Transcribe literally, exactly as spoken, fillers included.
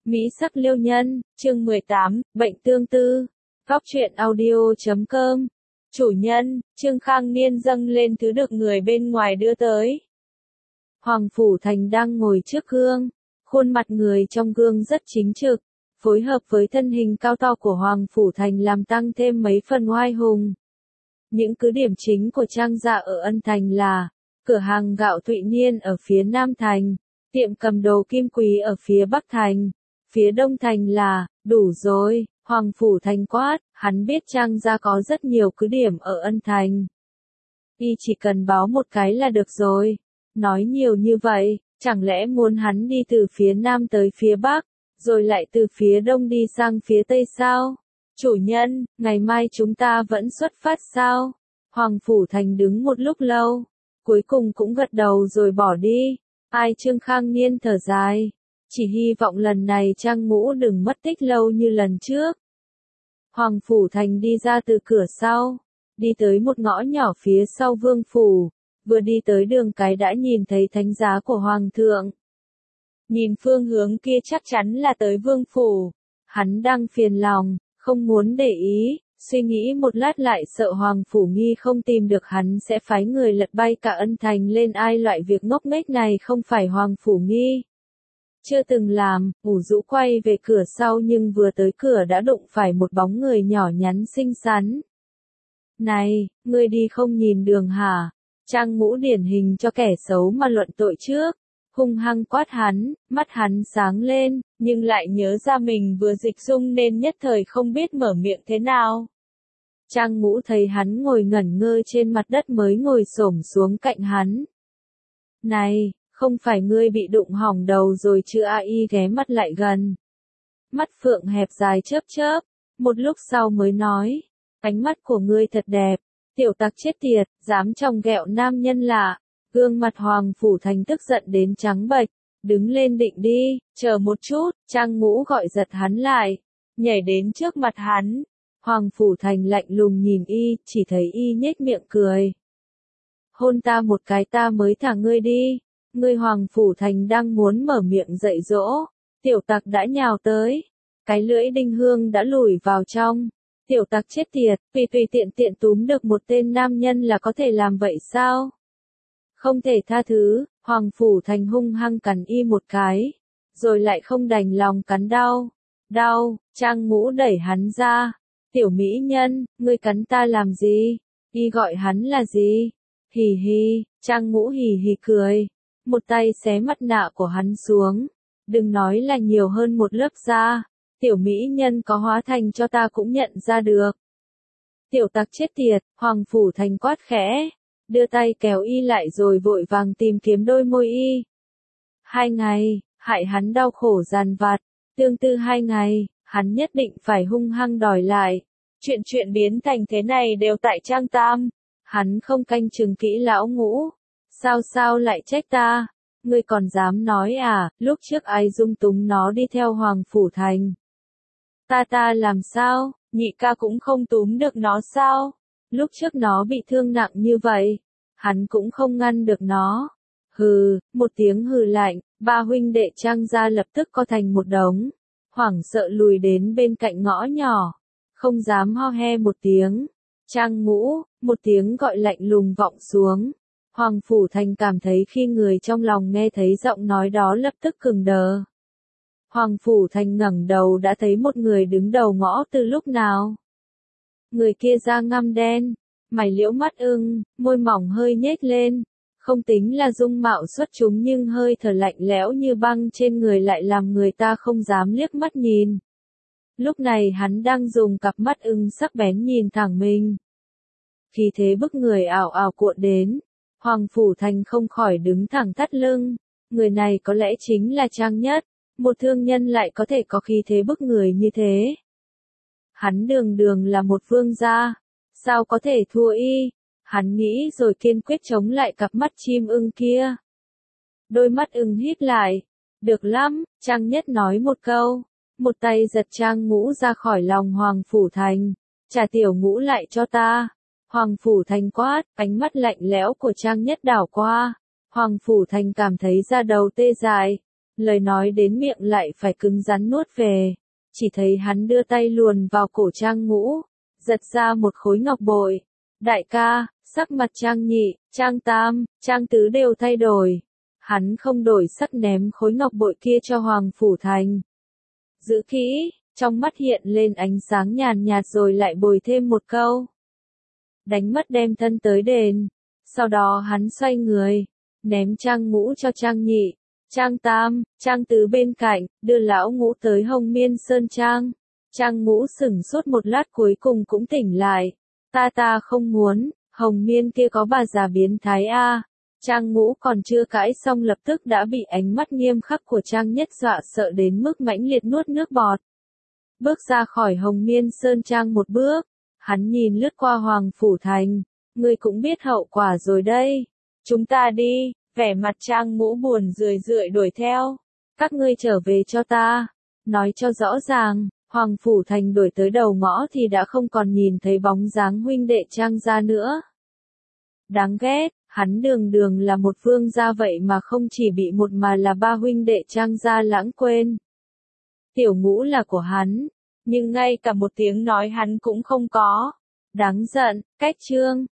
Mỹ sắc liêu nhân, chương mười tám, bệnh tương tư. Góc truyện audio chấm com. Chủ nhân, Trương Khang Niên dâng lên thứ được người bên ngoài đưa tới. Hoàng Phủ Thành đang ngồi trước gương, khuôn mặt người trong gương rất chính trực, phối hợp với thân hình cao to của Hoàng Phủ Thành làm tăng thêm mấy phần oai hùng. Những cứ điểm chính của trang gia ở Ân Thành là cửa hàng gạo Thụy Niên ở phía Nam Thành, tiệm cầm đồ Kim Quý ở phía Bắc Thành, phía Đông Thành là, đủ rồi, Hoàng Phủ Thành quát, hắn biết trang gia có rất nhiều cứ điểm ở Ân Thành. Y chỉ cần báo một cái là được rồi, nói nhiều như vậy, chẳng lẽ muốn hắn đi từ phía Nam tới phía Bắc, rồi lại từ phía Đông đi sang phía Tây sao? Chủ nhân, ngày mai chúng ta vẫn xuất phát sao? Hoàng Phủ Thành đứng một lúc lâu, cuối cùng cũng gật đầu rồi bỏ đi. Ai Trương Khang Niên thở dài, chỉ hy vọng lần này Trang Ngũ đừng mất tích lâu như lần trước. Hoàng Phủ Thành đi ra từ cửa sau, đi tới một ngõ nhỏ phía sau Vương Phủ, vừa đi tới đường cái đã nhìn thấy thánh giá của Hoàng thượng. Nhìn phương hướng kia chắc chắn là tới Vương Phủ, hắn đang phiền lòng, không muốn để ý, suy nghĩ một lát lại sợ Hoàng Phủ Nghi không tìm được hắn sẽ phái người lật bay cả Ân Thành lên. Ai loại việc ngốc nghếch này không phải Hoàng Phủ Nghi chưa từng làm. Ủ Rũ quay về cửa sau nhưng vừa tới cửa đã đụng phải một bóng người nhỏ nhắn xinh xắn. Này, ngươi đi không nhìn đường hả? Trang Ngũ điển hình cho kẻ xấu mà luận tội trước, hung hăng quát hắn, mắt hắn sáng lên, nhưng lại nhớ ra mình vừa dịch dung nên nhất thời không biết mở miệng thế nào. Trang Ngũ thấy hắn ngồi ngẩn ngơ trên mặt đất mới ngồi xổm xuống cạnh hắn. Này, không phải ngươi bị đụng hỏng đầu rồi chứ? A Y ghé mắt lại gần. Mắt phượng hẹp dài chớp chớp, một lúc sau mới nói, ánh mắt của ngươi thật đẹp, tiểu tặc chết tiệt, dám chòng ghẹo nam nhân lạ. Gương mặt Hoàng Phủ Thành tức giận đến trắng bệch, đứng lên định đi, chờ một chút, Trang Ngũ gọi giật hắn lại, nhảy đến trước mặt hắn. Hoàng Phủ Thành lạnh lùng nhìn y, chỉ thấy y nhếch miệng cười. Hôn ta một cái ta mới thả ngươi đi. Ngươi Hoàng Phủ Thành đang muốn mở miệng dạy dỗ, tiểu tặc đã nhào tới, cái lưỡi đinh hương đã lùi vào trong. Tiểu tặc chết tiệt, vì tùy tiện tiện túm được một tên nam nhân là có thể làm vậy sao? Không thể tha thứ. Hoàng Phủ Thành hung hăng cắn y một cái, rồi lại không đành lòng cắn đau. Đau, Trang Ngũ đẩy hắn ra. Tiểu mỹ nhân, ngươi cắn ta làm gì? Y gọi hắn là gì? Hì hì, Trang Ngũ hì hì cười, một tay xé mặt nạ của hắn xuống. Đừng nói là nhiều hơn một lớp da, tiểu mỹ nhân có hóa thành cho ta cũng nhận ra được. Tiểu tặc chết tiệt, Hoàng Phủ Thành quát khẽ, đưa tay kéo y lại rồi vội vàng tìm kiếm đôi môi y. Hai ngày, hại hắn đau khổ dằn vặt, tương tư hai ngày, hắn nhất định phải hung hăng đòi lại. Chuyện chuyện biến thành thế này đều tại Trang Tam, hắn không canh chừng kỹ lão Ngũ. Sao sao lại trách ta? Ngươi còn dám nói à, lúc trước ai dung túng nó đi theo Hoàng Phủ Thành? Ta ta làm sao, nhị ca cũng không túm được nó sao? Lúc trước nó bị thương nặng như vậy, hắn cũng không ngăn được nó. Hừ, một tiếng hừ lạnh, ba huynh đệ Trang gia lập tức co thành một đống, hoảng sợ lùi đến bên cạnh ngõ nhỏ, không dám ho he một tiếng. Trang Ngũ, một tiếng gọi lạnh lùng vọng xuống. Hoàng Phủ Thành cảm thấy khi người trong lòng nghe thấy giọng nói đó lập tức cứng đờ. Hoàng Phủ Thành ngẩng đầu đã thấy một người đứng đầu ngõ từ lúc nào. Người kia da ngăm đen, mày liễu mắt ưng, môi mỏng hơi nhếch lên, không tính là dung mạo xuất chúng nhưng hơi thở lạnh lẽo như băng trên người lại làm người ta không dám liếc mắt nhìn. Lúc này hắn đang dùng cặp mắt ưng sắc bén nhìn thẳng mình. Khí thế bức người ảo ảo cuộn đến, Hoàng Phủ Thành không khỏi đứng thẳng thắt lưng. Người này có lẽ chính là Trang Nhất, một thương nhân lại có thể có khí thế bức người như thế. Hắn đường đường là một vương gia, sao có thể thua y? Hắn nghĩ rồi kiên quyết chống lại cặp mắt chim ưng kia. Đôi mắt ưng híp lại. Được lắm, Trang Nhất nói một câu, một tay giật Trang Ngũ ra khỏi lòng Hoàng Phủ Thành. Trả tiểu Ngũ lại cho ta. Hoàng Phủ Thành quát, ánh mắt lạnh lẽo của Trang Nhất đảo qua. Hoàng Phủ Thành cảm thấy da đầu tê dại, lời nói đến miệng lại phải cứng rắn nuốt về. Chỉ thấy hắn đưa tay luồn vào cổ Trang Ngũ, giật ra một khối ngọc bội. Đại ca, sắc mặt Trang Nhị, Trang Tam, Trang Tứ đều thay đổi. Hắn không đổi sắc ném khối ngọc bội kia cho Hoàng Phủ Thành. Giữ kỹ, trong mắt hiện lên ánh sáng nhàn nhạt rồi lại bồi thêm một câu. Đánh mất đem thân tới đền. Sau đó hắn xoay người, ném Trang Ngũ cho Trang Nhị, Trang Tam, Trang Tứ bên cạnh, đưa lão Ngũ tới Hồng Miên Sơn Trang. Trang Ngũ sửng sốt một lát cuối cùng cũng tỉnh lại. Ta ta không muốn, Hồng Miên kia có bà già biến thái a. Trang Ngũ còn chưa cãi xong lập tức đã bị ánh mắt nghiêm khắc của Trang Nhất dọa sợ đến mức mãnh liệt nuốt nước bọt. Bước ra khỏi Hồng Miên Sơn Trang một bước, hắn nhìn lướt qua Hoàng Phủ Thành, ngươi cũng biết hậu quả rồi đây. Chúng ta đi, vẻ mặt Trang Ngũ buồn rười rượi đuổi theo. Các ngươi trở về cho ta. Nói cho rõ ràng, Hoàng Phủ Thành đuổi tới đầu ngõ thì đã không còn nhìn thấy bóng dáng huynh đệ Trang gia nữa. Đáng ghét, hắn đường đường là một vương gia vậy mà không chỉ bị một mà là ba huynh đệ Trang gia lãng quên. Tiểu Ngũ là của hắn, nhưng ngay cả một tiếng nói hắn cũng không có. Đáng giận, cách chương.